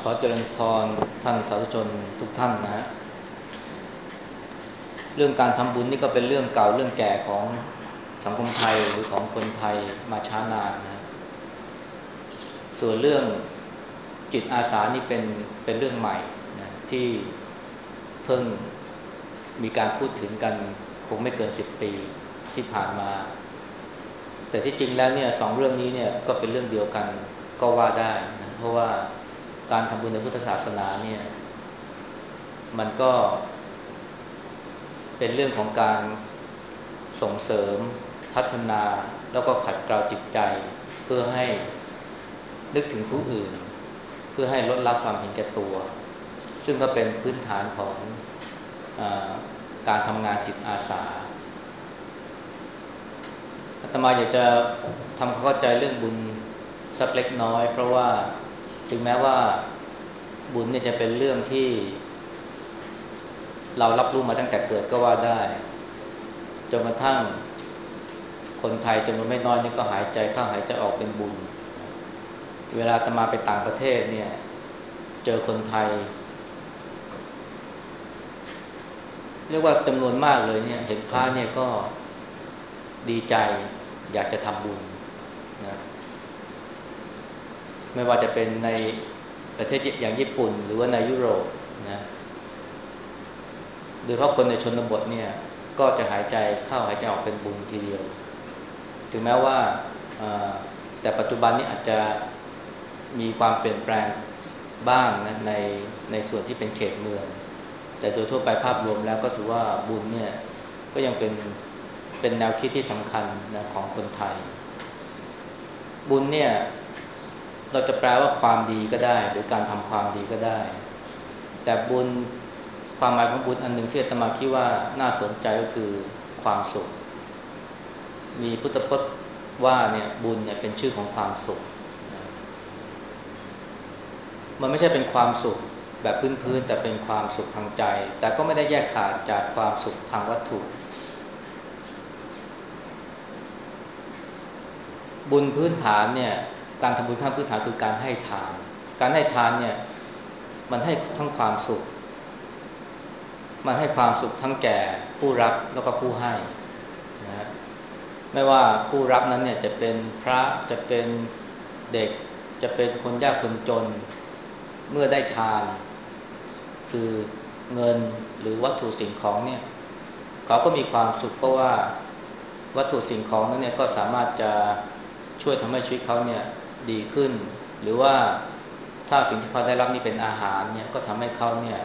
ขอเจริญพรท่านสาธุชนทุกท่านนะฮะเรื่องการทำบุญนี่ก็เป็นเรื่องเก่าเรื่องแก่ของสังคมไทยหรือของคนไทยมาช้านานนะส่วนเรื่องจิตอาสานี่เป็นเรื่องใหม่นะที่เพิ่งมีการพูดถึงกันคงไม่เกิน10 ปีที่ผ่านมาแต่ที่จริงแล้วเนี่ยสองเรื่องนี้เนี่ยก็เป็นเรื่องเดียวกันก็ว่าได้นะเพราะว่าการทำบุญในพุทธศาสนาเนี่ยมันก็เป็นเรื่องของการส่งเสริมพัฒนาแล้วก็ขัดเกลาจิตใจเพื่อให้นึกถึงผู้อื่นเพื่อให้ลดละความเห็นแก่ตัวซึ่งก็เป็นพื้นฐานของอาการทำงานจิตอาสาอาตมาอยากจะทำความเข้าใจเรื่องบุญสักเล็กน้อยเพราะว่าถึงแม้ว่าบุญเนี่ยจะเป็นเรื่องที่เรารับรู้มาตั้งแต่เกิดก็ว่าได้จนกระทั่งคนไทยจำนวนไม่น้อยนี่ก็หายใจเข้าหายใจออกเป็นบุญเวลาอาตมาไปต่างประเทศเนี่ยเจอคนไทยเรียกว่าจำนวนมากเลยเนี่ยเห็นพระเนี่ยก็ดีใจอยากจะทำบุญนะไม่ว่าจะเป็นในประเทศอย่างญี่ปุ่นหรือว่าในยุโรปนะโดยเฉพาะคนในชนบทเนี่ยก็จะหายใจเข้าหายใจออกเป็นบุญทีเดียวถึงแม้ว่าแต่ปัจจุบันนี้อาจจะมีความเปลี่ยนแปลงบ้างนะในส่วนที่เป็นเขตเมืองแต่โดยทั่วไปภาพรวมแล้วก็ถือว่าบุญเนี่ยก็ยังเป็นแนวคิดที่สำคัญนะของคนไทยบุญเนี่ยเราจะแปลว่าความดีก็ได้หรือการทำความดีก็ได้แต่บุญความหมายของบุญอันหนึ่งที่อาตมาคิดว่าน่าสนใจก็คือความสุขมีพุทธพจน์ว่าเนี่ยบุญเนี่ยเป็นชื่อของความสุขมันไม่ใช่เป็นความสุขแบบพื้นๆแต่เป็นความสุขทางใจแต่ก็ไม่ได้แยกขาดจากความสุขทางวัตถุบุญพื้นฐานเนี่ยการทำบุญขั้นพื้นฐานคือการให้ทานการให้ทานเนี่ยมันให้ทั้งความสุขมันให้ความสุขทั้งแก่ผู้รับแล้วก็ผู้ให้นะไม่ว่าผู้รับนั้นเนี่ยจะเป็นพระจะเป็นเด็กจะเป็นคนยากคนจนเมื่อได้ทานคือเงินหรือวัตถุสิ่งของเนี่ยเขาก็มีความสุขเพราะว่าวัตถุสิ่งของนั้นเนี่ยก็สามารถจะช่วยทำให้ชีวิตเขาเนี่ยดีขึ้นหรือว่าถ้าสิ่งที่เขาได้รับนี่เป็นอาหารเนี่ยก็ทำให้เขาเนี่ย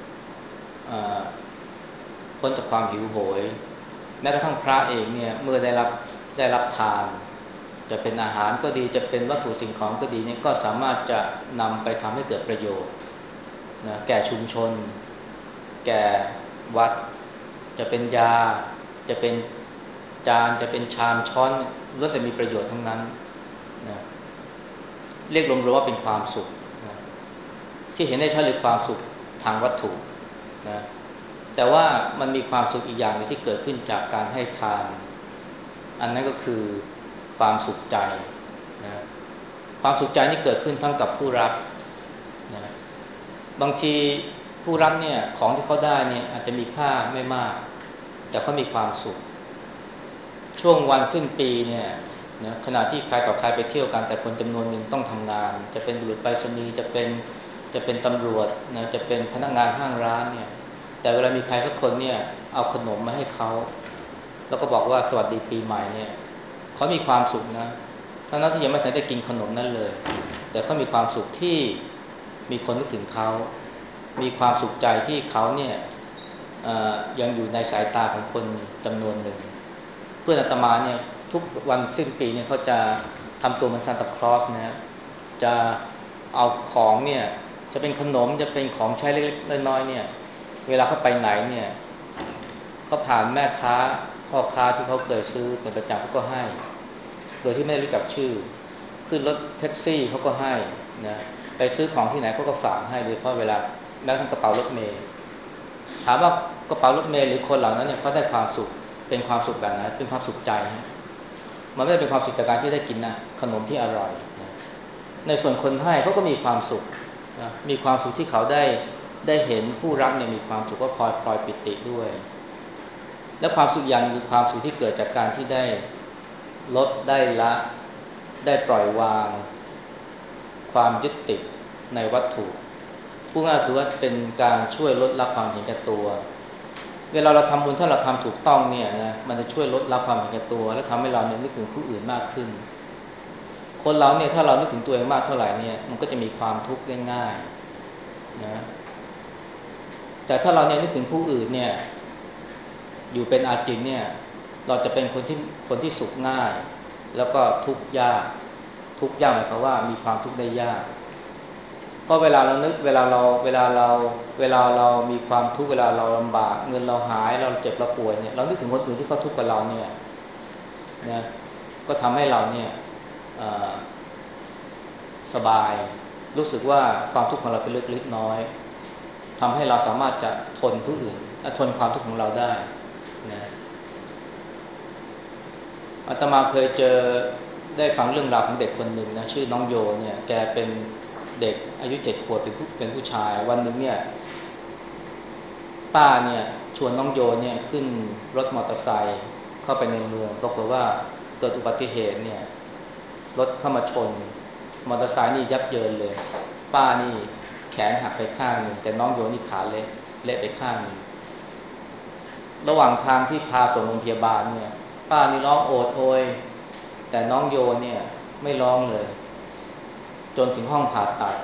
พ้นจากความหิวโหยแม้กระทั่งพระเองเนี่ยเมื่อได้รับทานจะเป็นอาหารก็ดีจะเป็นวัตถุสิ่งของก็ดีเนี่ยก็สามารถจะนำไปทำให้เกิดประโยชน์นะแก่ชุมชนแก่วัดจะเป็นยาจะเป็นจานจะเป็นชามช้อนล้วนแต่มีประโยชน์ทั้งนั้นนะเรียกรวมๆว่าเป็นความสุขนะที่เห็นได้ชัดเลยความสุขทางวัตถุนะแต่ว่ามันมีความสุขอีกอย่างนึงที่เกิดขึ้นจากการให้ทานอันนั้นก็คือความสุขใจนะความสุขใจนี่เกิดขึ้นทั้งกับผู้รับนะบางทีผู้รับเนี่ยของที่เขาได้เนี่ยอาจจะมีค่าไม่มากแต่เขามีความสุขช่วงวันสิ้นปีเนี่ยนะขณะที่ใครต่อใครไปเที่ยวกันแต่คนจำนวนหนึ่งต้องทำงานจะเป็นบุรุษไปรษณีย์จะเป็นตำรวจนะจะเป็นพนักงานห้างร้านเนี่ยแต่เวลามีใครสักคนเนี่ยเอาขนมมาให้เขาแล้วก็บอกว่าสวัสดีปีใหม่เนี่ยเขามีความสุขนะทั้งนั้นที่ยังไม่ทันได้กินขนมนั้นเลยแต่เขามีความสุขที่มีคนนึกถึงเขามีความสุขใจที่เขาเนี่ยยังอยู่ในสายตาของคนจำนวนหนึ่งเพื่อนอาตมาเนี่ยทุกวันสิ้นปีเนี่ยเขาจะทำตัวเหมือนซานตาคลอสนะจะเอาของเนี่ยจะเป็นขนมจะเป็นของใช้เล็กๆน้อยๆเนี่ยเวลาเขาไปไหนเนี่ยเขาผ่านแม่ค้าพ่อค้าที่เขาเคยซื้อเป็นประจำเขาก็ให้โดยที่ไม่ได้รู้จักชื่อขึ้นรถแท็กซี่เขาก็ให้นะไปซื้อของที่ไหนเขาก็ฝากให้โดยเฉพาะเวลาแม้กระทั่งกระเป๋ารถเมล์ถามว่ากระเป๋ารถเมล์หรือคนเหล่านั้นเนี่ยเขาได้ความสุขเป็นความสุขแบบไหนเป็นความสุขใจมันไม่ได้เป็นความสุขจากการที่ได้กินนะขนมที่อร่อยนะในส่วนคนให้เขาก็มีความสุขนะมีความสุขที่เขาได้เห็นผู้รักเนี่ยมีความสุขก็คอยพลอยปิติด้วยและความสุขอย่างนึงคือความสุขที่เกิดจากการที่ได้ลดได้ละได้ปล่อยวางความยึดติดในวัตถุพูดง่ายๆคือว่าเป็นการช่วยลดละความเห็นแก่ตัวเวลาเราทำบุญถ้าเราทำถูกต้องเนี่ยนะมันจะช่วยลดละความเห็นแก่ตัวและทำให้เราเนี่ยนึกถึงผู้อื่นมากขึ้นคนเราเนี่ยถ้าเรานึกถึงตัวเองมากเท่าไหร่เนี่ยมันก็จะมีความทุกข์ได้ง่ายนะแต่ถ้าเราเนี่ยนึกถึงผู้อื่นเนี่ยอยู่เป็นอาจินเนี่ยเราจะเป็นคนที่สุขง่ายแล้วก็ทุกข์ยากทุกข์ยากหมายความว่ามีความทุกข์ได้ยากเพราะเวลาเรานึกเวลาเรามีความทุกข์เวลาเราลำบากเงินเราหายเราเจ็บเราป่วยเนี่ยเรานึกถึงคนอื่นที่เขาทุกข์กับเราเนี่ยนะก็ทำให้เราเนี่ยสบายรู้สึกว่าความทุกข์ของเราเป็นเล็กๆน้อยๆทำให้เราสามารถจะทนผู้อื่นทนความทุกข์ของเราได้นะอาตมาเคยเจอได้ฟังเรื่องราวของเด็กคนหนึ่งนะชื่อน้องโยเนี่ยแกเป็นเด็กอายุ7 ขวบเป็นผู้ชายวันหนึ่งเนี่ยป้าเนี่ยชวนน้องโยเนี่ยขึ้นรถมอเตอร์ไซค์เข้าไปในเมืองปรากฏว่าเกิดอุบัติเหตุเนี่ยรถเข้ามาชนมอเตอร์ไซค์นี่ยับเยินเลยป้านี่แขนหักไปข้างหนึ่งแต่น้องโยนี่ขาเละไปข้างหนึ่งระหว่างทางที่พาส่งโรงพยาบาลเนี่ยป้านี่ร้องโอดโอยแต่น้องโยเนี่ยไม่ร้องเลยจนถึงห้องผ่าตัด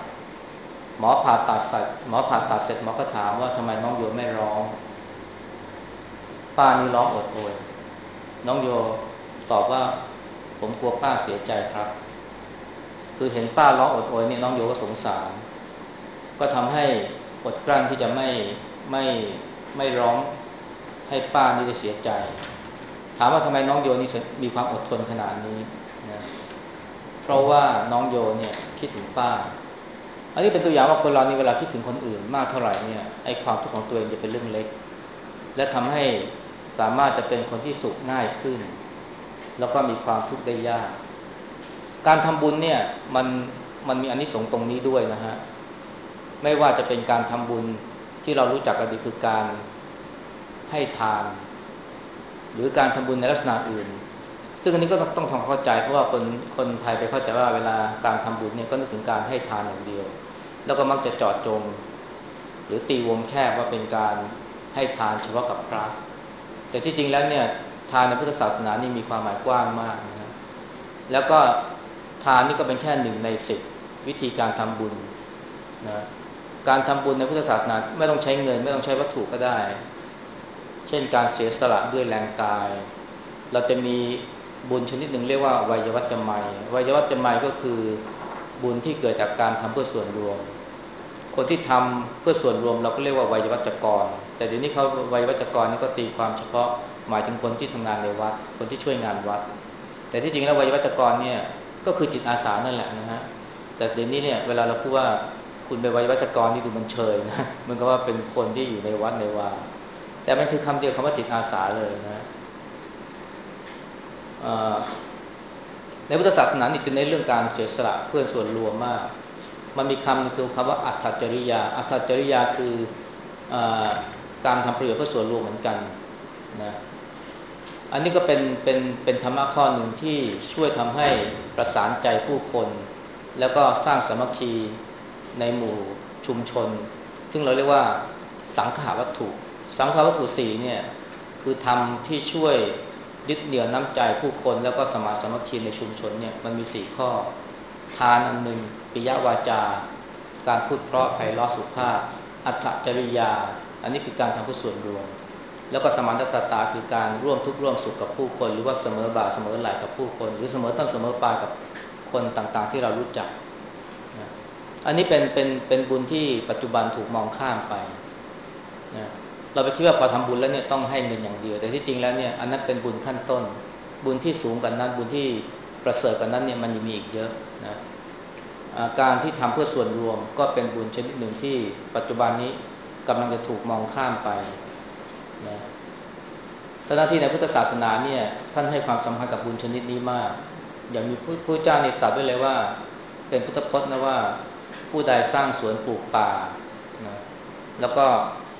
หมอผ่าตัดเสร็จหมอก็ถามว่าทำไมน้องโยไม่ร้องป้านี่ร้องโอดโอยน้องโยตอบว่าผมกลัวป้าเสียใจครับคือเห็นป้าร้องโอดโอยเนี่ยน้องโยก็สงสารก็ทำให้อดกลั้นที่จะไม่ไม่ร้องให้ป้านี่ได้เสียใจถามว่าทำไมน้องโยนี่มีความอดทนขนาดนี้นะเพราะว่าน้องโยเนี่ยคิดถึงป้าอันนี้เป็นตัวอย่างว่าคนเรานี่เวลาคิดถึงคนอื่นมากเท่าไหร่เนี่ยไอ้ความทุกข์ของตัวเองจะเป็นเรื่องเล็กและทำให้สามารถจะเป็นคนที่สุขง่ายขึ้นแล้วก็มีความทุกข์ได้ยากการทำบุญเนี่ยมันมีอานิสงส์ตรงนี้ด้วยนะฮะไม่ว่าจะเป็นการทำบุญที่เรารู้จักกันดีคือการให้ทานหรือการทำบุญในลักษณะอื่นซึ่งอันนี้ก็ต้องทำเข้าใจเพราะว่าคนไทยไปเข้าใจว่าเวลาการทำบุญเนี่ยก็นึกถึงการให้ทานอย่างเดียวแล้วก็มักจะเจาะจงหรือตีวงแคบว่าเป็นการให้ทานเฉพาะกับพระแต่ที่จริงแล้วเนี่ยทานในพุทธศาสนานี่มีความหมายกว้างมากนะแล้วก็ทานนี่ก็เป็นแค่1 ใน 10วิธีการทำบุญนะการทำบุญในพุทธศาสนาไม่ต้องใช้เงินไม่ต้องใช้วัตถุก็ได้เช่นการเสียสละด้วยแรงกายเราจะมีบุญชนิดหนึ่งเรียกว่าไวยวัจจะไมยไวยวัจจะไมยก็คือบุญที่เกิดจากการทำเพื่อส่วนรวมคนที่ทำเพื่อส่วนรวมเราก็เรียกว่าไวยวัจกรแต่เดี๋ยวนี้เขาไวยวัจกรนี่ก็ตีความเฉพาะหมายถึงคนที่ทำงานในวัดคนที่ช่วยงานวัดแต่ที่จริงแล้วไวยวัจกรเนี่ยก็คือจิตอาสานั่นแหละนะฮะแต่เดี๋ยวนี้เนี่ยเวลาเราพูดว่าคุณเป็นไวยวัจกรนี่ดูมันเชยนะมันก็ว่าเป็นคนที่อยู่ในวัดในวาแต่มันคือคำเดียวคำว่าจิตอาสาเลยนะในพุทธศาสนานี่จะเน้นเรื่องการเสียสละเพื่อส่วนรวมมากมันมีคำนึงคือคำว่าอัตถจริยาอัตถจริยาคืออการทำประโยชน์เพื่อส่วนรวมเหมือนกันนะอันนี้ก็เป็นธรรมะข้อหนึ่งที่ช่วยทำให้ประสานใจผู้คนแล้วก็สร้างสามัคคีในหมู่ชุมชนซึ่งเราเรียกว่าสังขาวัตถุสังขาวัตถุสี่เนี่ยคือธรรมที่ช่วยยึดเหนี่ยวน้ำใจผู้คนแล้วก็สมานสามัคคีในชุมชนเนี่ยมันมี4 ข้อทานอันหนึ่งปิยวาจาการพูดเพราะไพเราะสุภาพอัตถจริยาอันนี้คือการทำเพื่อส่วนรวมแล้วก็สมานตตาคือการร่วมทุกข์ร่วมสุขกับผู้คนหรือว่าเสมอบ่าเสมอไหล่กับผู้คนหรือเสมอต้นเสมอปลายกับคนต่างๆที่เรารู้จักนะอันนี้เป็นบุญที่ปัจจุบันถูกมองข้ามไปนะเราไปคิดว่าพอทำบุญแล้วเนี่ยต้องให้เงินอย่างเดียวแต่ที่จริงแล้วเนี่ยอันนั้นเป็นบุญขั้นต้นบุญที่สูงกว่านั้นบุญที่ประเสริฐกว่านั้นเนี่ยมันยังมีอีกเยอะนะการที่ทำเพื่อส่วนรวมก็เป็นบุญชนิดหนึ่งที่ปัจจุบันนี้กำลังจะถูกมองข้ามไปนะทั้งที่ในพุทธศาสนาเนี่ยท่านให้ความสำคัญกับบุญชนิดนี้มากอย่างมีผู้เจ้าเนี่ยตรัสไว้เลยว่าเป็นพุทธพจน์นะว่าผู้ใดสร้างสวนปลูกป่านะแล้วก็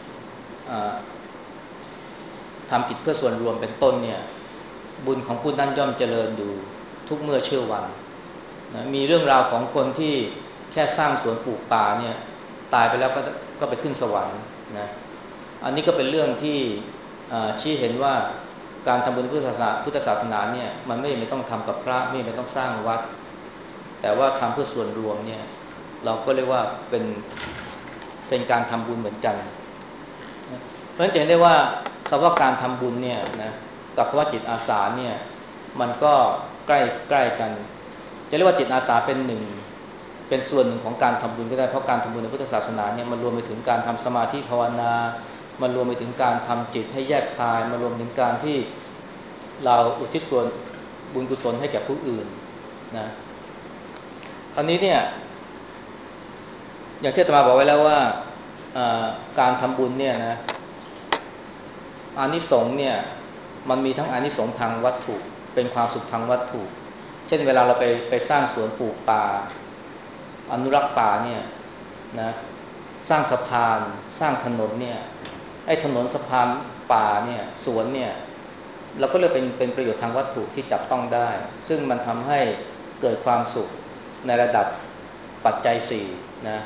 ทำกิจเพื่อส่วนรวมเป็นต้นเนี่ยบุญของผู้นั้นย่อมเจริญอยู่ทุกเมื่อเชื่อวันนะมีเรื่องราวของคนที่แค่สร้างสวนปลูกป่าเนี่ยตายไปแล้วก็ไปขึ้นสวรรค์นะอันนี้ก็เป็นเรื่องที่ชี้เห็นว่าการทำบุญพุทธศาสนาเนี่ยมันไม่ต้องทำกับพระไม่ต้องสร้างวัดแต่ว่าทำเพื่อส่วนรวมเนี่ยเราก็เรียกว่าเป็นการทำบุญเหมือนกันเพราะฉะนั้นจะเห็นได้ว่าคำว่าการทำบุญเนี่ยนะกับคำว่าจิตอาสาเนี่ยมันก็ใกล้กันจะเรียกว่าจิตอาสาเป็นส่วนหนึ่งของการทำบุญก็ได้เพราะการทำบุญในพุทธศาสนาเนี่ยมันรวมไปถึงการทำสมาธิภาวนามันรวมไปถึงการทำจิตให้แยกคายมันรวมถึงการที่เราอุทิศส่วนบุญกุศลให้แก่ผู้อื่นนะคราวนี้เนี่ยอย่างที่อาตมาบอกไว้แล้วว่าการทำบุญเนี่ยนะอานิสงส์เนี่ยมันมีทั้งอานิสงส์ทางวัตถุเป็นความสุขทางวัตถุเช่นเวลาเราไปสร้างสวนปลูกป่าอนุรักษ์ป่าเนี่ยนะสร้างสะพานสร้างถนนเนี่ยไอ้ถนนสะพานป่าเนี่ยสวนเนี่ยเราก็เลยเป็นประโยชน์ทางวัตถุที่จับต้องได้ซึ่งมันทำให้เกิดความสุขในระดับปัจจัยสี่นะ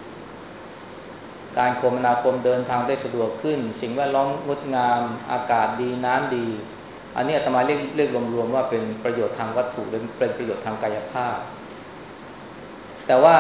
การคมนาคมเดินทางได้สะดวกขึ้นสิ่งแวดล้อมงดงามอากาศดีน้ำดีอันนี้อาตมาเรียกรวมๆว่าเป็นประโยชน์ทางวัตถุหรือเป็นประโยชน์ทางกายภาพแต่ว่า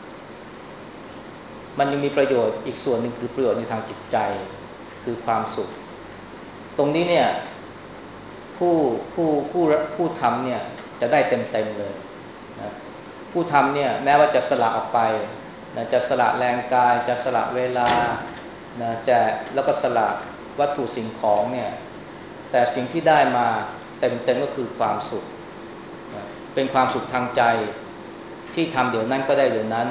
มันยังมีประโยชน์อีกส่วนหนึ่งคือประโยชน์ในทางจิตใจคือความสุขตรงนี้เนี่ยผู้ผู้ทำเนี่ยจะได้เต็มเลยนะผู้ทำเนี่ยแม้ว่าจะสละออกไปนะจะสละแรงกายจะสละเวลานะแล้วก็สละวัตถุสิ่งของเนี่ยแต่สิ่งที่ได้มาเต็มก็คือความสุขนะเป็นความสุขทางใจที่ทำเดี๋ยวนั้นก็ได้เดี๋ยวนั้น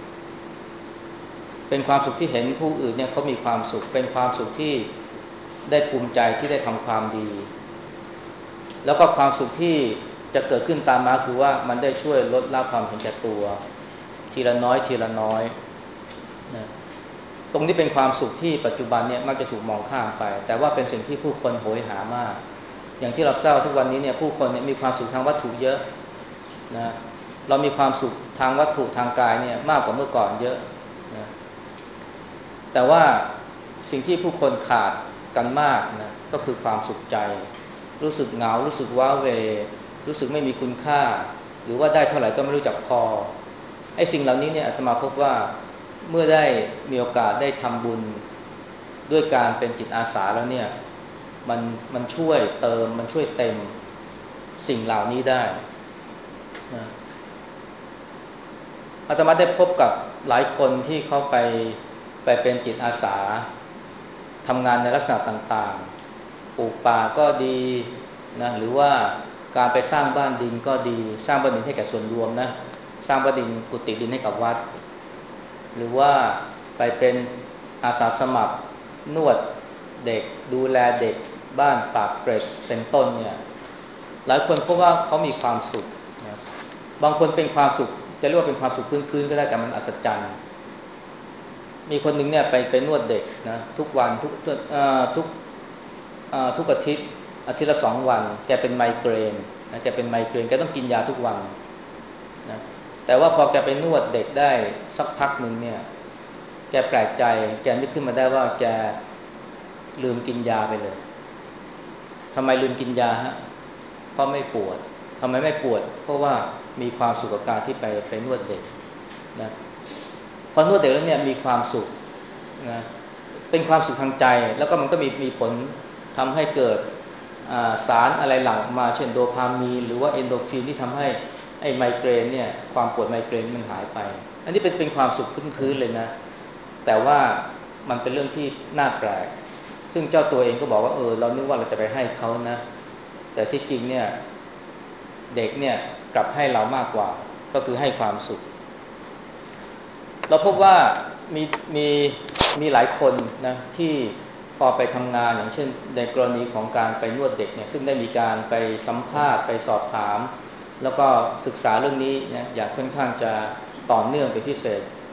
เป็นความสุขที่เห็นผู้อื่นเนี่ยเขามีความสุขเป็นความสุขที่ได้ภูมิใจที่ได้ทำความดีแล้วก็ความสุขที่จะเกิดขึ้นตามมาคือว่ามันได้ช่วยลดละความเห็นแก่ตัวทีละน้อยทีละน้อยนะตรงนี้เป็นความสุขที่ปัจจุบันเนี่ยมักจะถูกมองข้ามไปแต่ว่าเป็นสิ่งที่ผู้คนโหยหามากอย่างที่เราทราบทุกวันนี้เนี่ยผู้คนเนี่ยมีความสุขทางวัตถุเยอะนะเรามีความสุขทางวัตถุทางกายเนี่ยมากกว่าเมื่อก่อนเยอะนะแต่ว่าสิ่งที่ผู้คนขาดกันมากนะก็คือความสุขใจรู้สึกเหงารู้สึกว้าเหวรู้สึกไม่มีคุณค่าหรือว่าได้เท่าไหร่ก็ไม่รู้จักพอไอ้สิ่งเหล่านี้เนี่ยอาตมาพบว่าเมื่อได้มีโอกาสได้ทำบุญด้วยการเป็นจิตอาสาแล้วเนี่ยมันช่วยเติมมันช่วยเต็มสิ่งเหล่านี้ได้นะอาตมาได้พบกับหลายคนที่เขาไปเป็นจิตอาสาทำงานในลักษณะต่างๆปลูกป่าก็ดีนะหรือว่าการไปสร้างบ้านดินก็ดีสร้างบ้านดินให้แก่ส่วนรวมนะสร้างบ้านดินกุฏิดินให้กับวัดหรือว่าไปเป็นอาสาสมัครนวดเด็กดูแลเด็กบ้านปากเกร็ดเป็นต้นเนี่ยหลายคนพบว่าเขามีความสุขนะบางคนเป็นความสุขจะเรียกว่าเป็นความสุขพื้นๆก็ได้แต่มันอัศจรรย์มีคนหนึ่งเนี่ยไปนวดเด็กนะทุกวันทุกอาทิตย์ละ2 วันแกเป็นไมเกรนนะแกเป็นไมเกรนแกต้องกินยาทุกวันนะแต่ว่าพอแกไปนวดเด็กได้สักพักหนึ่งเนี่ยแกแปลกใจแกนึกขึ้นมาได้ว่าแกลืมกินยาไปเลยทำไมลืมกินยาฮะเพราะไม่ปวดทำไมไม่ปวดเพราะว่ามีความสุขกับการที่ไปนวดเด็กนะพอนวดเด็กแล้วเนี่ยมีความสุขนะเป็นความสุขทางใจแล้วก็มันก็มีผลทำให้เกิดสารอะไรหลั่งออกมาเช่นโดพามีนหรือว่าเอนโดรฟินที่ทำให้ไอ้ไมเกรนเนี่ยความปวดไมเกรนมันหายไปอันนี้เป็นความสุขพื้นๆเลยนะแต่ว่ามันเป็นเรื่องที่น่าแปลกซึ่งเจ้าตัวเองก็บอกว่าเรานึกว่าเราจะไปให้เขานะแต่ที่จริงเนี่ยเด็กเนี่ยกลับให้เรามากกว่าก็คือให้ความสุขเราพบว่ามีมีมีหลายคนนะที่พอไปทำงานอย่างเช่นในกรณีของการไปนวดเด็กเนี่ยซึ่งได้มีการไปสัมภาษณ์ไปสอบถามแล้วก็ศึกษาเรื่องนี้นะอย่างค่อนข้างจะต่อเนื่องเป็นพิเศษ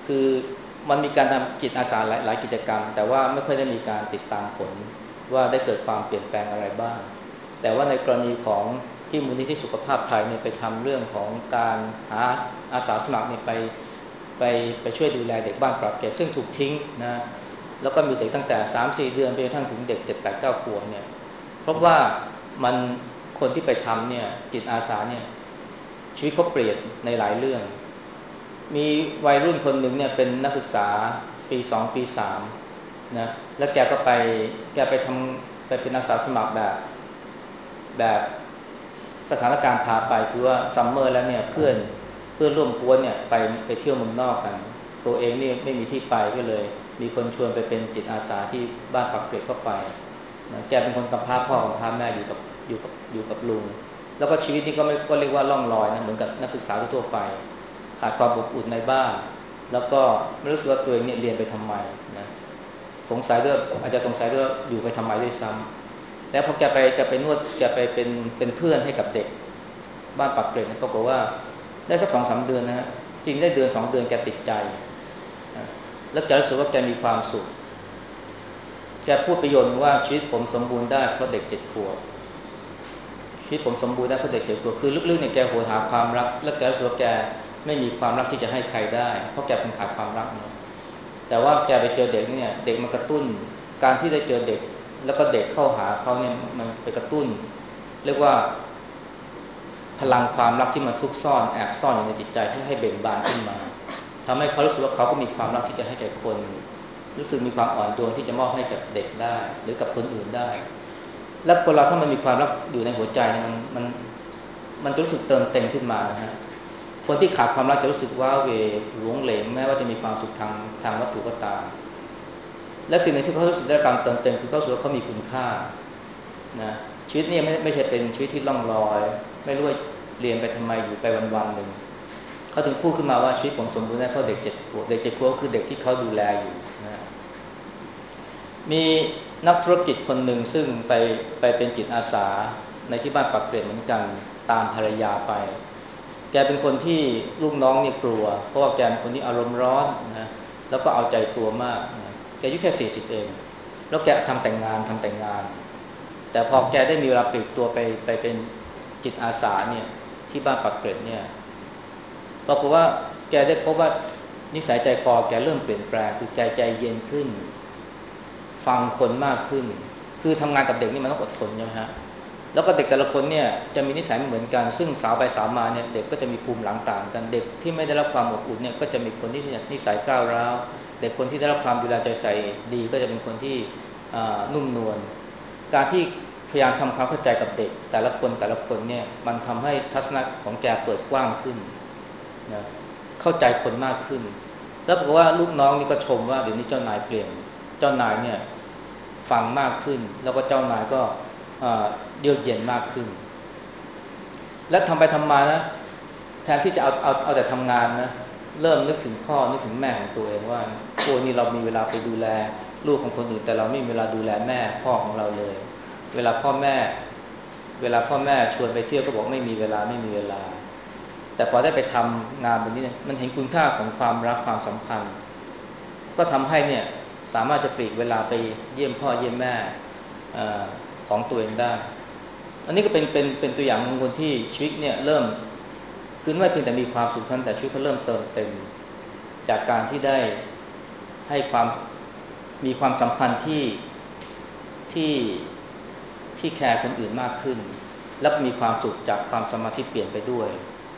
คือมันมีการทำจิตอาสาหลายกิจกรรมแต่ว่าไม่ค่อยได้มีการติดตามผลว่าได้เกิดความเปลี่ยนแปลงอะไรบ้างแต่ว่าในกรณีของที่มูลนิธิสุขภาพไทยเนี่ยไปทำเรื่องของการหาอาสาสมัครเนี่ยไปไปช่วยดูแลเด็กบ้านปรับเกรดซึ่งถูกทิ้งนะแล้วก็มีเด็กตั้งแต่ 3-4 เดือนไปจนกระทั่งถึงเด็ก 7-8-9 ขวบเนี่ยเพราะว่ามันคนที่ไปทำเนี่ยจิตอาสาเนี่ยชีวิตเขาเปลี่ยนในหลายเรื่องมีวัยรุ่นคนหนึ่งเนี่ยเป็นนักศึกษาปี2ปี3นะแล้วแกไปทำไปเป็นอาสาสมัครแบบสถานการณ์พาไปคือว่าซัมเมอร์แล้วเนี่ยเพื่อนร่วมกวนเนี่ยไปเที่ยวเมืองนอกกันตัวเองนี่ไม่มีที่ไปก็เลยมีคนชวนไปเป็นจิตอาสาที่บ้านปักเกร็ดเข้าไปนะแกเป็นคนกำพร้าพ่อกำพร้าแม่อยู่กับลุงแล้วก็ชีวิตนี่ก็เรียกว่าล่องลอยนะเหมือนกับนักศึกษาทั่วไปขาดความอบอุ่นในบ้านแล้วก็ไม่รู้สึกว่าตัวเองเนี่ยเรียนไปทำไมนะสงสัยด้วยอาจจะสงสัยด้วยอยู่ไปทำไมด้วยซ้ำแล้วพอแกไปนวดแกไปเป็นเพื่อนให้กับเด็กบ้านปักเกร็ดปรากฏว่าได้สัก2-3 เดือนนะฮะจริงได้เดือน2 เดือนแกติดใจนะแล้วแกรู้สึกว่าแกมีความสุขแกพูดประโยชน์ว่าชีวิตผมสมบูรณ์ได้เพราะเด็ก7 ขวบชีวิตผมสมบูรณ์ได้เพราะเด็ก7 ขวบคือลึกๆเนี่ยแกโหยหาความรักแล้วแกรู้สึกว่าแกไม่มีความรักที่จะให้ใครได้เพราะแกเป็นขาดความรักเนาะแต่ว่าแกไปเจอเด็กเนี่ยเด็กมันกระตุ้นการที่ได้เจอเด็กแล้วก็เด็กเข้าหาเขาเนี่ยมันไปกระตุ้นเรียกว่าพลังความรักที่มันซุกซ่อนแอบซ่อนอยู่ในจิตใจที่ให้เบ่งบานขึ้นมาทำให้เขารู้สึกว่าเขาก็มีความรักที่จะให้แก่คนรู้สึกมีความอ่อนโยนที่จะมอบให้กับเด็กได้หรือกับคนอื่นได้และคนเราถ้ามันมีความรักอยู่ในหัวใจเนี่ยมันจะรู้สึกเติมเต็มขึ้นมานะฮะคนที่ขาดความรักจะรู้สึกว้าเหวหลงเหลงแม้ว่าจะมีความสุขทางวัตถุก็ตามและสิ่งหนึ่งที่เขารู้สึกได้การเติมเต็มคือเขารู้สึกว่าเขามีคุณค่านะชีวิตนี่ไม่ใช่เป็นชีวิตที่ล่องลอยไม่รู้ว่าเรียนไปทำไมอยู่ไปวันๆหนึ่งเขาถึงพูดขึ้นมาว่าชีวิตผมสมบูรณ์ได้เพราะเด็ก7 ขวบเด็ก7 ขวบคือเด็กที่เขาดูแลอยู่นะมีนักธุรกิจคนหนึ่งซึ่งไปเป็นจิตอาสาในที่บ้านปักเกร็ดเหมือนกันตามภรรยาไปแกเป็นคนที่ลูกน้องเนี่ยกลัวเพราะว่าแกเป็นคนที่อารมณ์ร้อนนะแล้วก็เอาใจตัวมากนะแกอายุแค่40เองแล้วแกทำแต่งงานแต่พอแกได้มีเวลาปลีกตัวไปเป็นจิตอาสาเนี่ยที่บ้านปักเกร็ดเนี่ยปรากฏว่าแกได้พบว่านิสัยใจคอแกเริ่มเปลี่ยนแปลงคือแกใจเย็นขึ้นฟังคนมากขึ้นคือทำงานกับเด็กนี่มันต้องอดทนใช่ไหมฮะแล้วก็เด็กแต่ละคนเนี่ยจะมีนิสัยไม่เหมือนกันซึ่งสาวไปสาวมาเนี่ยเด็กก็จะมีภูมิหลังต่างกันเด็กที่ไม่ได้รับความอบอุ่นเนี่ยก็จะมีคนที่นิสัยก้าวร้าวเด็กคนที่ได้รับความดูแลใจใส่ดีก็จะเป็นคนที่นุ่มนวลการที่พยายามทำความเข้าใจกับเด็กแต่ละคนเนี่ยมันทำให้ทัศนะของแกเปิดกว้างขึ้นนะเข้าใจคนมากขึ้นแล้วบอกว่าลูกน้องนี่ก็ชมว่าเดี๋ยวนี้เจ้านายเปลี่ยนเจ้านายเนี่ยฟังมากขึ้นแล้วก็เจ้านายก็เยือกเย็นมากขึ้นและทำไปทำมานะแทนที่จะเอาแต่ทำงานนะเริ่มนึกถึงพ่อนึกถึงแม่ของตัวเองว่าโอ้นี่เรามีเวลาไปดูแลลูกของคนอื่นแต่เราไม่มีเวลาดูแลแม่พ่อของเราเลยเวลาพ่อแม่ชวนไปเที่ยวก็บอกไม่มีเวลาแต่พอได้ไปทำงานแบบนี้เนี่ยมันเห็นคุณค่าของความรักความสัมพันธ์ก็ทำให้เนี่ยสามารถจะปลีกเวลาไปเยี่ยมพ่อเยี่ยมแม่ของตัวเองได้อันนี้ก็เป็นตัวอย่างของคนที่ชีวิตเนี่ยเริ่มคือไม่เพียงแต่มีความสุขท่านแต่ชีวิตเขาเริ่มเติมเต็มจากการที่ได้ให้มีความสัมพันธ์ที่ที่แคร์คนอื่นมากขึ้นและมีความสุขจากความสมาธิเปลี่ยนไปด้วย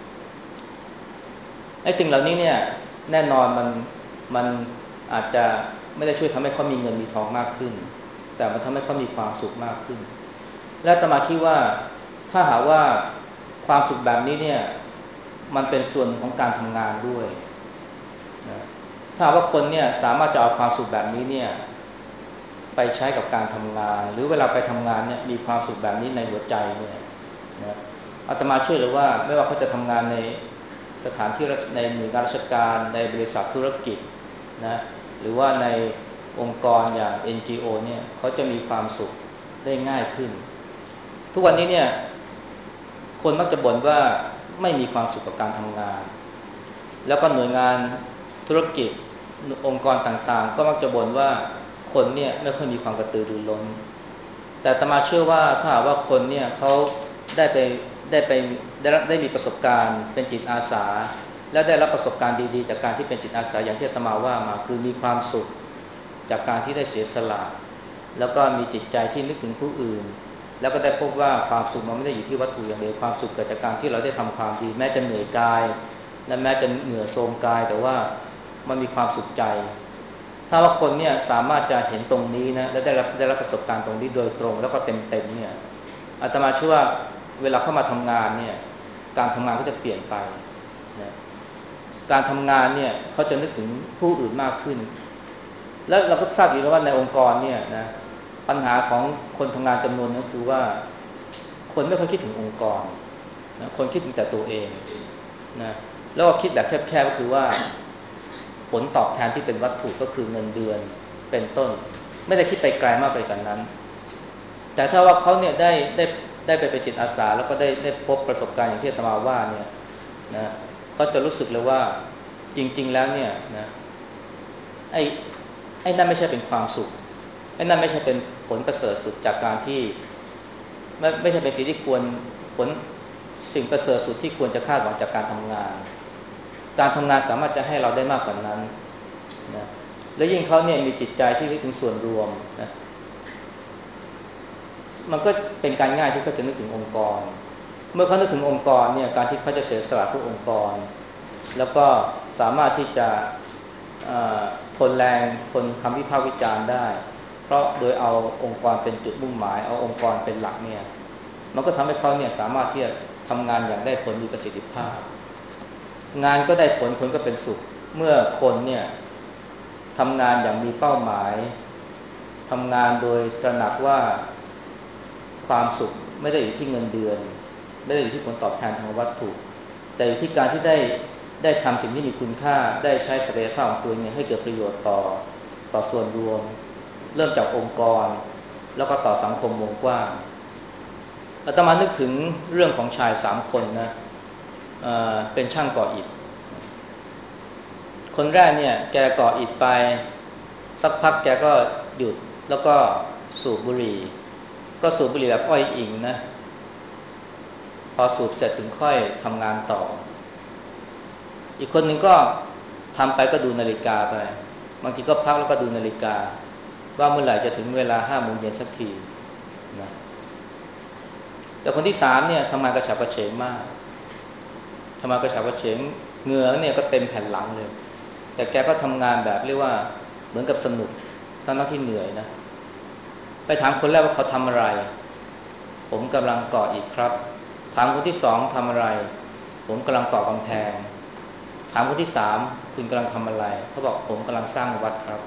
ไอ้สิ่งเหล่านี้เนี่ยแน่นอนมันอาจจะไม่ได้ช่วยทำให้เขามีเงินมีทองมากขึ้นแต่มันทำให้เขามีความสุขมากขึ้นและอาตมาคิดว่าถ้าหากว่าความสุขแบบนี้เนี่ยมันเป็นส่วนของการทำงานด้วยนะถ้าหากว่าคนเนี่ยสามารถจะเอาความสุขแบบนี้เนี่ยไปใช้กับการทำงานหรือเวลาไปทำงานเนี่ยมีความสุขแบบนี้ในหัวใจเนี่ยนะอาตมาเชื่อเลยว่าไม่ว่าเขาจะทำงานในสถานที่ในหน่วยงานราชการในบริษัทธุรกิจนะหรือว่าในองค์กรอย่าง NGO เนี่ยเขาจะมีความสุขได้ง่ายขึ้นทุกวันนี้เนี่ยคนมักจะบ่นว่าไม่มีความสุขกับการทำงานแล้วก็หน่วยงานธุรกิจองค์กรต่างๆก็มักจะบ่นว่าคนเนี่ยไม่ค่อยมีความกระตือรือร้นแต่อาตมาเชื่อว่าถ้าหากว่าคนเนี่ยเขาได้ไปได้มีประสบการณ์เป็นจิตอาสาและได้รับประสบการณ์ดีๆจากการที่เป็นจิตอาสาอย่างที่อาตมาว่ามาคือมีความสุขจากการที่ได้เสียสละแล้วก็มีจิตใจที่นึกถึงผู้อื่นแล้วก็ได้พบว่าความสุขมันไม่ได้อยู่ที่วัตถุอย่างเดียวความสุขเกิดจากการที่เราได้ทำความดีแม้จะเหนื่อยกายและแม้จะเหนื่อยโทรมกายแต่ว่ามันมีความสุขใจถ้าว่าคนเนี่ยสามารถจะเห็นตรงนี้นะและได้รับประสบการณ์ตรงนี้โดยตรงแล้วก็เต็มๆเนี่ยอาตมาเชื่อว่าเวลาเข้ามาทำงานเนี่ยการทำงานก็จะเปลี่ยนไปนะการทำงานเนี่ยเขาจะนึกถึงผู้อื่นมากขึ้นแล้วเราก็ทราบอยู่แล้วว่าในองค์กรเนี่ยนะปัญหาของคนทำงานจำนวนนึงคือว่าคนไม่ค่อยคิดถึงองค์กรนะคนคิดถึงแต่ตัวเองนะแล้วก็คิดแบบแคบๆก็คือว่าผลตอบแทนที่เป็นวัตถุก็คือเงินเดือนเป็นต้นไม่ได้คิดไปไกลมากไปกว่านั้นแต่ถ้าว่าเขาเนี่ยได้ไปเป็นจิตอาสาแล้วก็ได้พบประสบการณ์อย่างที่อาตมาว่าเนี่ยนะเขาจะรู้สึกเลยว่าจริงๆแล้วเนี่ยนะไอ้ไอ้นั่นไม่ใช่เป็นความสุขไอ้นั่นไม่ใช่เป็นผลประเสริฐสุดจากการที่ไม่ใช่เป็นสิ่งที่ควรผลสิ่งประเสริฐสุดที่ควรจะคาดหวังจากการทำงานการทำงานสามารถจะให้เราได้มากกว่านั้นนะและยิ่งเขาเนี่ยมีจิตใจที่นึกถึงส่วนรวมนะมันก็เป็นการง่ายที่เขาจะนึกถึงองค์กรเมื่อเขานึกถึงองค์กรเนี่ยการที่เขาจะเสียสละเพื่อองค์กรแล้วก็สามารถที่จะทนแรงทนคำวิพากษ์วิจารณ์ได้เพราะโดยเอาองค์กรเป็นจุดมุ่งหมายเอาองค์กรเป็นหลักเนี่ยมันก็ทำให้เขาเนี่ยสามารถที่จะทำงานอย่างได้ผลมีประสิทธิภาพงานก็ได้ผลคนก็เป็นสุขเมื่อคนเนี่ยทำงานอย่างมีเป้าหมายทำงานโดยตระหนักว่าความสุขไม่ได้อยู่ที่เงินเดือนไม่ได้อยู่ที่ผลตอบแทนทางวัตถุแต่อยู่ที่การที่ได้ทำสิ่งที่มีคุณค่าได้ใช้ศักยภาพของตัวเองให้เกิดประโยชน์ต่อส่วนรวมเริ่มจากองค์กรแล้วก็ต่อสังคมวงกว้างอาตมานึกถึงเรื่องของชาย3 คนนะเป็นช่างก่ออิฐคนแรกเนี่ยแกก่ออิฐไปสักพักแกก็หยุดแล้วก็สูบบุหรี่ก็สูบบุหรี่แบบอ้อยอิงนะพอสูบเสร็จถึงค่อยทำงานต่ออีกคนหนึ่งก็ทำไปก็ดูนาฬิกาไปบางทีก็พักแล้วก็ดูนาฬิกาว่าเมื่อไหร่จะถึงเวลา5 โมงเย็นสักทีนะแต่คนที่3เนี่ยทำงานกระฉับกระเฉงมากทำงานกระฉับกระเฉงเหงื่อเนี่ยก็เต็มแผ่นหลังเลยแต่แกก็ทำงานแบบเรียกว่าเหมือนกับสนุกทั้งที่เหนื่อยนะไปถามคนแรกว่าเขาทำอะไรผมกำลังก่ออิฐครับถามคนที่2ทำอะไรผมกำลังก่อกำแพงถามคนที่3คุณกำลังทำอะไรเขาบอกผมกำลังสร้างวัดครับ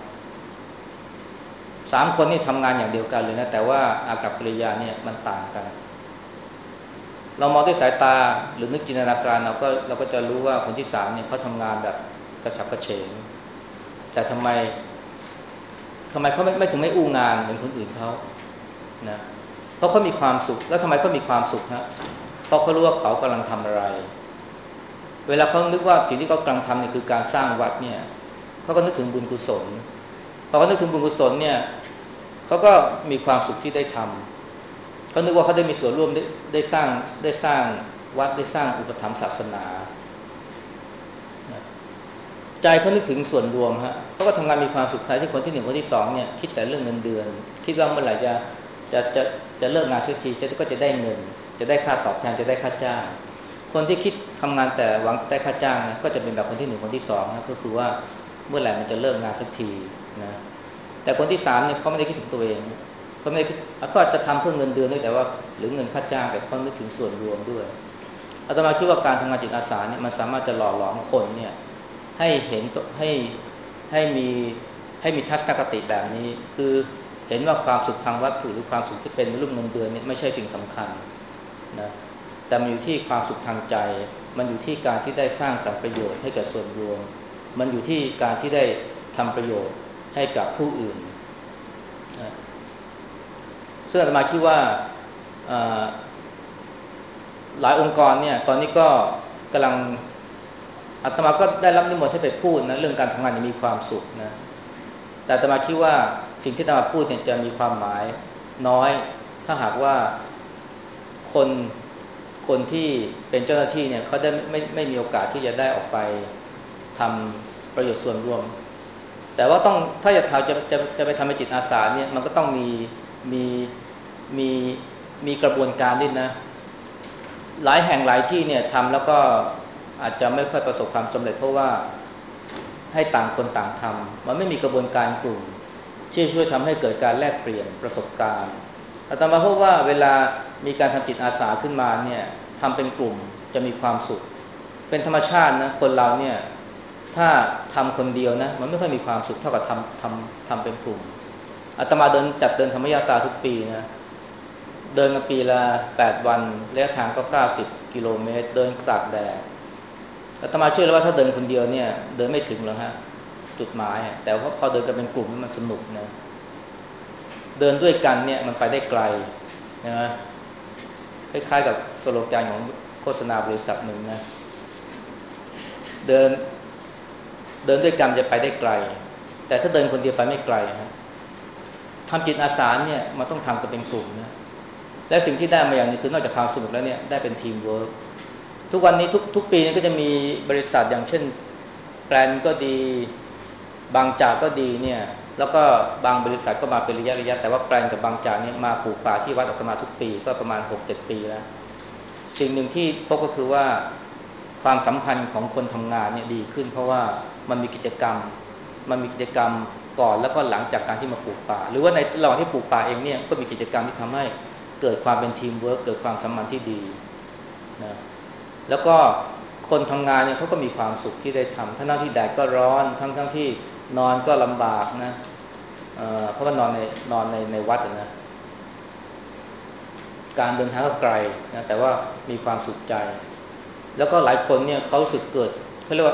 3 คนนี่ทำงานอย่างเดียวกันเลยนะแต่ว่าอากัปกิริยาเนี่ยมันต่างกันเรามองด้วยสายตาหรือนึกจินตนาการเราก็จะรู้ว่าคนที่3เนี่ยเขาทำงานแบบกระฉับกระเฉงแต่ทำไมเขาไม่ถึงไม่อู้งานเหมือนคนอื่นเขานะเพราะเขามีความสุขแล้วทำไมเขามีความสุขฮะเพราะเขารู้ว่าเขากำลังทำอะไรเวลาเขานึกว่าสิ่งที่เขากำลังทำเนี่ยคือการสร้างวัดเนี่ยเขาก็นึกถึงบุญกุศลพอเขานึกถึงบุญกุศลเนี่ยเขาก็มีความสุขที่ได้ทำเขานึกว่าเขาได้มีส่วนร่วมได้สร้างวัดได้สร้างอุปถัมภ์ศาสนาใจเขานึกถึงส่วนรวมฮะเขาก็ทำงานมีความสุขใจที่คนที่1คนที่2เนี่ยคิดแต่เรื่องเงินเดือนคิดว่าเมื่อไหร่จะจะจะเลิกงานสักทีก็จะได้เงินจะได้ค่าตอบแทนจะได้ค่าจ้างคนที่คิดทำงานแต่หวังได้ค่าจ้างนะก็จะเป็นแบบคนที่1คนที่2นะก็คือว่าเมื่อไหร่มันจะเลิกงานสักทีนะแต่คนที่3เนี่ยเขาไม่ได้คิดถึงตัวเองเขาไม่ได้คิดเขาอาจจะทำเพื่อเงินเดือนด้วยแต่ว่าหรือเงินค่าจ้างแต่เขานึกถึงส่วนรวมด้วยอาตมาคิดว่าการทำงานจิตอาสาเนี่ยมันสามารถจะหล่อหลอมคนเนี่ยให้เห็นให้มีให้มีทัศนคติแบบนี้คือเห็นว่าความสุขทางวัตถุหรือความสุขที่เป็นรูปเงินเดือนเนี่ยไม่ใช่สิ่งสำคัญนะแต่มันอยู่ที่ความสุขทางใจมันอยู่ที่การที่ได้สร้างสรรค์ประโยชน์ให้กับส่วนรวมมันอยู่ที่การที่ได้ทำประโยชน์ให้กับผู้อื่นนะซึ่งอาตมาคิดว่าหลายองค์กรเนี่ยตอนนี้ก็กำลังอาตมาก็ได้รับนิมนต์ให้ไปพูดนะเรื่องการทำงานอย่างมีความสุขนะแต่อาตมาคิดว่าสิ่งที่อาตมาพูดเนี่ยจะมีความหมายน้อยถ้าหากว่าคนคนที่เป็นเจ้าหน้าที่เนี่ยเขาได้ไม่มีโอกาสที่จะได้ออกไปทำประโยชน์ส่วนรวมแต่ว่าต้องถ้าจะไปทำเป็นจิตอาสาเนี่ยมันก็ต้องมีมีมีกระบวนการด้วยนะหลายแห่งหลายที่เนี่ยทำแล้วก็อาจจะไม่ค่อยประสบความสำเร็จเพราะว่าให้ต่างคนต่างทำมันไม่มีกระบวนการกลุ่มที่ช่วยทำให้เกิดการแลกเปลี่ยนประสบการณ์อาตมาพบว่าเวลามีการทำจิตอาสาขึ้นมาเนี่ยทำเป็นกลุ่มจะมีความสุขเป็นธรรมชาตินะคนเราเนี่ยถ้าทำคนเดียวนะมันไม่ค่อยมีความสุขเท่ากับทำเป็นกลุ่มอาตมาจัดเดินธรรมยาตราทุกปีนะเดินกันปีละ8 วันระยะทางก็90 กิโลเมตรเดินตากแดดอาตมาเชื่อเลยว่าถ้าเดินคนเดียวเนี่ยเดินไม่ถึงหรอกฮะจุดหมายแต่ว่าพอเดินกันเป็นกลุ่มมันสนุกนะเดินด้วยกันเนี่ยมันไปได้ไกลนะคล้ายๆกับสโลแกนของโฆษณาบริษัทหนึ่งนะเดินเดินด้วยกันจะไปได้ไกลแต่ถ้าเดินคนเดียวไปไม่ไกลฮะทำจิตอาสาเนี่ยมันต้องทำกันเป็นกลุ่มนะและสิ่งที่ได้มาอย่างนี้คือนอกจากความสนุกแล้วเนี่ยได้เป็นทีมเวิร์คทุกวันนี้ทุกปีก็จะมีบริษัทอย่างเช่นแกรนก็ดีบางจากก็ดีเนี่ยแล้วก็บางบริษัทก็มาเป็นระยะแต่ว่าแกรนกับบางจากเนี่ยมาปลูกป่าที่วัดอาตมาทุกปีก็ประมาณ 6-7 ปีแล้วสิ่งหนึ่งที่พบก็คือว่าความสัมพันธ์ของคนทำงานเนี่ยดีขึ้นเพราะว่ามันมีกิจกรรมก่อนแล้วก็หลังจากการที่มาปลูกป่าหรือว่าในระหว่างที่ปลูกป่าเองเนี่ยก็มีกิจกรรมที่ทำให้เกิดความเป็นทีมเวิร์คเกิดความสัมพันธ์ที่ดีนะแล้วก็คนทำงานเนี่ยเขาก็มีความสุขที่ได้ทำทั้งที่แดดก็ร้อนทั้งที่นอนก็ลำบากนะเพราะว่านอนในวัดนะการเดินทางก็ไกลนะแต่ว่ามีความสุขใจแล้วก็หลายคนเนี่ยเขารู้สึกเกิดเขาเรียกว่า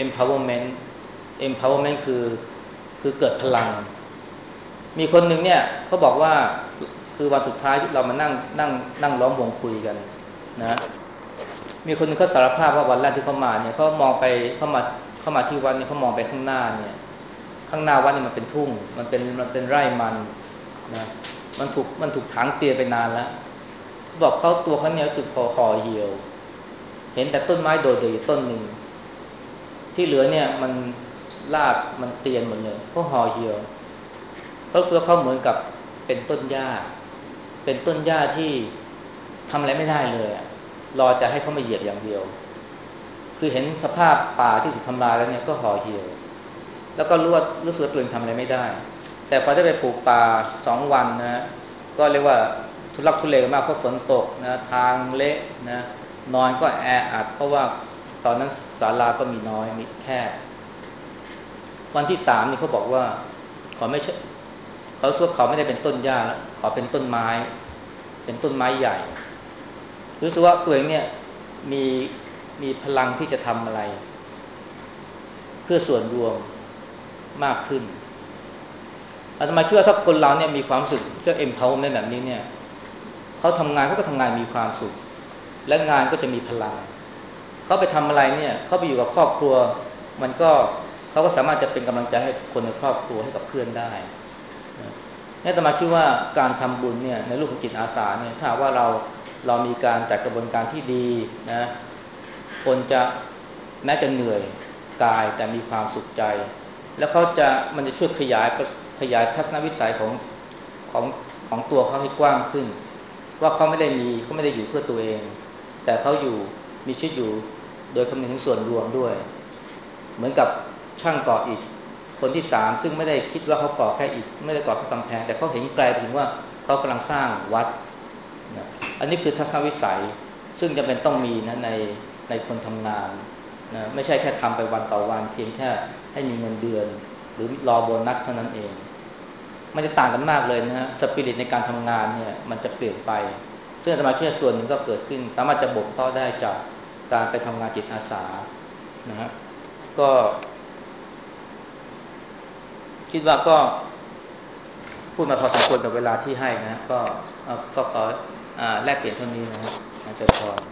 empowerment คือเกิดพลังมีคนหนึ่งเนี่ยเขาบอกว่าคือวันสุดท้ายที่เรามานั่งล้อมวงคุยกันนะมีคนหนึ่งเขาสารภาพว่าวันแรกที่เขามาเนี่ยเขามองไปเข้ามาที่วัดเนี่ยเขามองไปข้างหน้าเนี่ยข้างหน้าวัดนี่มันเป็นทุ่งมันเป็นไร่มันนะมันถูกถางเตียไปนานแล้วเขาบอกตัวเขาเนี่ยรู้สึกคอเหี่ยวเห็นแต่ต้นไม้โดดเดี่ยวอยู่ต้นหนึ่งที่เหลือเนี่ยมันรากมันเตียนหมดเลยเขาห่อเหี่ยวเขาเสื้อเขาเหมือนกับเป็นต้นหญ้าที่ทำอะไรไม่ได้เลยรอจะให้เขามาเหยียบอย่างเดียวคือเห็นสภาพป่าที่ถูกทำลายแล้วเนี่ยก็ห่อเหี่ยวแล้วก็รู้สึกว่าตัวเองทำอะไรไม่ได้แต่พอได้ไปปลูกป่า2 วันนะก็เรียกว่าทุลักทุเลมากเพราะฝนตกนะทางเละนะนอนก็แออัดเพราะว่าตอนนั้นศาลาก็มีน้อยมีแคบวันที่3นี่เขาบอกว่าขอไม่ใช่เขาสวดเขาไม่ได้เป็นต้นหญ้าแล้วขอเป็นต้นไม้ใหญ่รู้สึกว่าตัวเองเนี่ยมีมีพลังที่จะทำอะไรเพื่อส่วนรวมมากขึ้นอาตมาเชื่อถ้าคนเราเนี่ยมีความสุขเรื่อง empowerment แบบนี้เนี่ยเขาทำงานเขาก็ทำงานมีความสุขและงานก็จะมีพลังเขาไปทำอะไรเนี่ยเขาไปอยู่กับครอบครัวมันก็เขาก็สามารถจะเป็นกำลังใจให้คนในครอบครัวให้กับเพื่อนได้เนี่ยอาตมาคิดว่าการทำบุญเนี่ยในรูปของจิตอาสาเนี่ยถ้าว่าเรามีการจัดกระบวนการที่ดีนะคนจะแม้จะเหนื่อยกายแต่มีความสุขใจแล้วมันจะช่วยขยายทัศนวิสัยของของตัวเขาให้กว้างขึ้นว่าเขาไม่ได้อยู่เพื่อตัวเองแต่เขามีชีวิตอยู่โดยคำนึงถึงส่วนรวมด้วยเหมือนกับช่างก่ออิฐคนที่3ซึ่งไม่ได้คิดว่าเขาก่อแค่อิฐไม่ได้ก่อแค่กำแพงแต่เขาเห็นไกลไปถึงว่าเขากำลังสร้างวัดนะอันนี้คือทัศนวิสัยซึ่งจำเป็นต้องมีนะในคนทำงานนะไม่ใช่แค่ทำไปวันต่อวันเพียงแค่ให้มีเงินเดือนหรือรอโบนัสเท่านั้นเองมันจะต่างกันมากเลยนะฮะสปิริตในการทำงานเนี่ยมันจะเปลี่ยนไปซึ่งอาตมาคิดว่าส่วนหนึ่งก็เกิดขึ้นสามารถจะบ่มเพาะได้จากการไปทำงานจิตอาสานะฮะก็คิดว่าก็พูดมาพอสมควรกับเวลาที่ให้นะก็ขอแลกเปลี่ยนเท่านี้นะฮะอาจารย์พร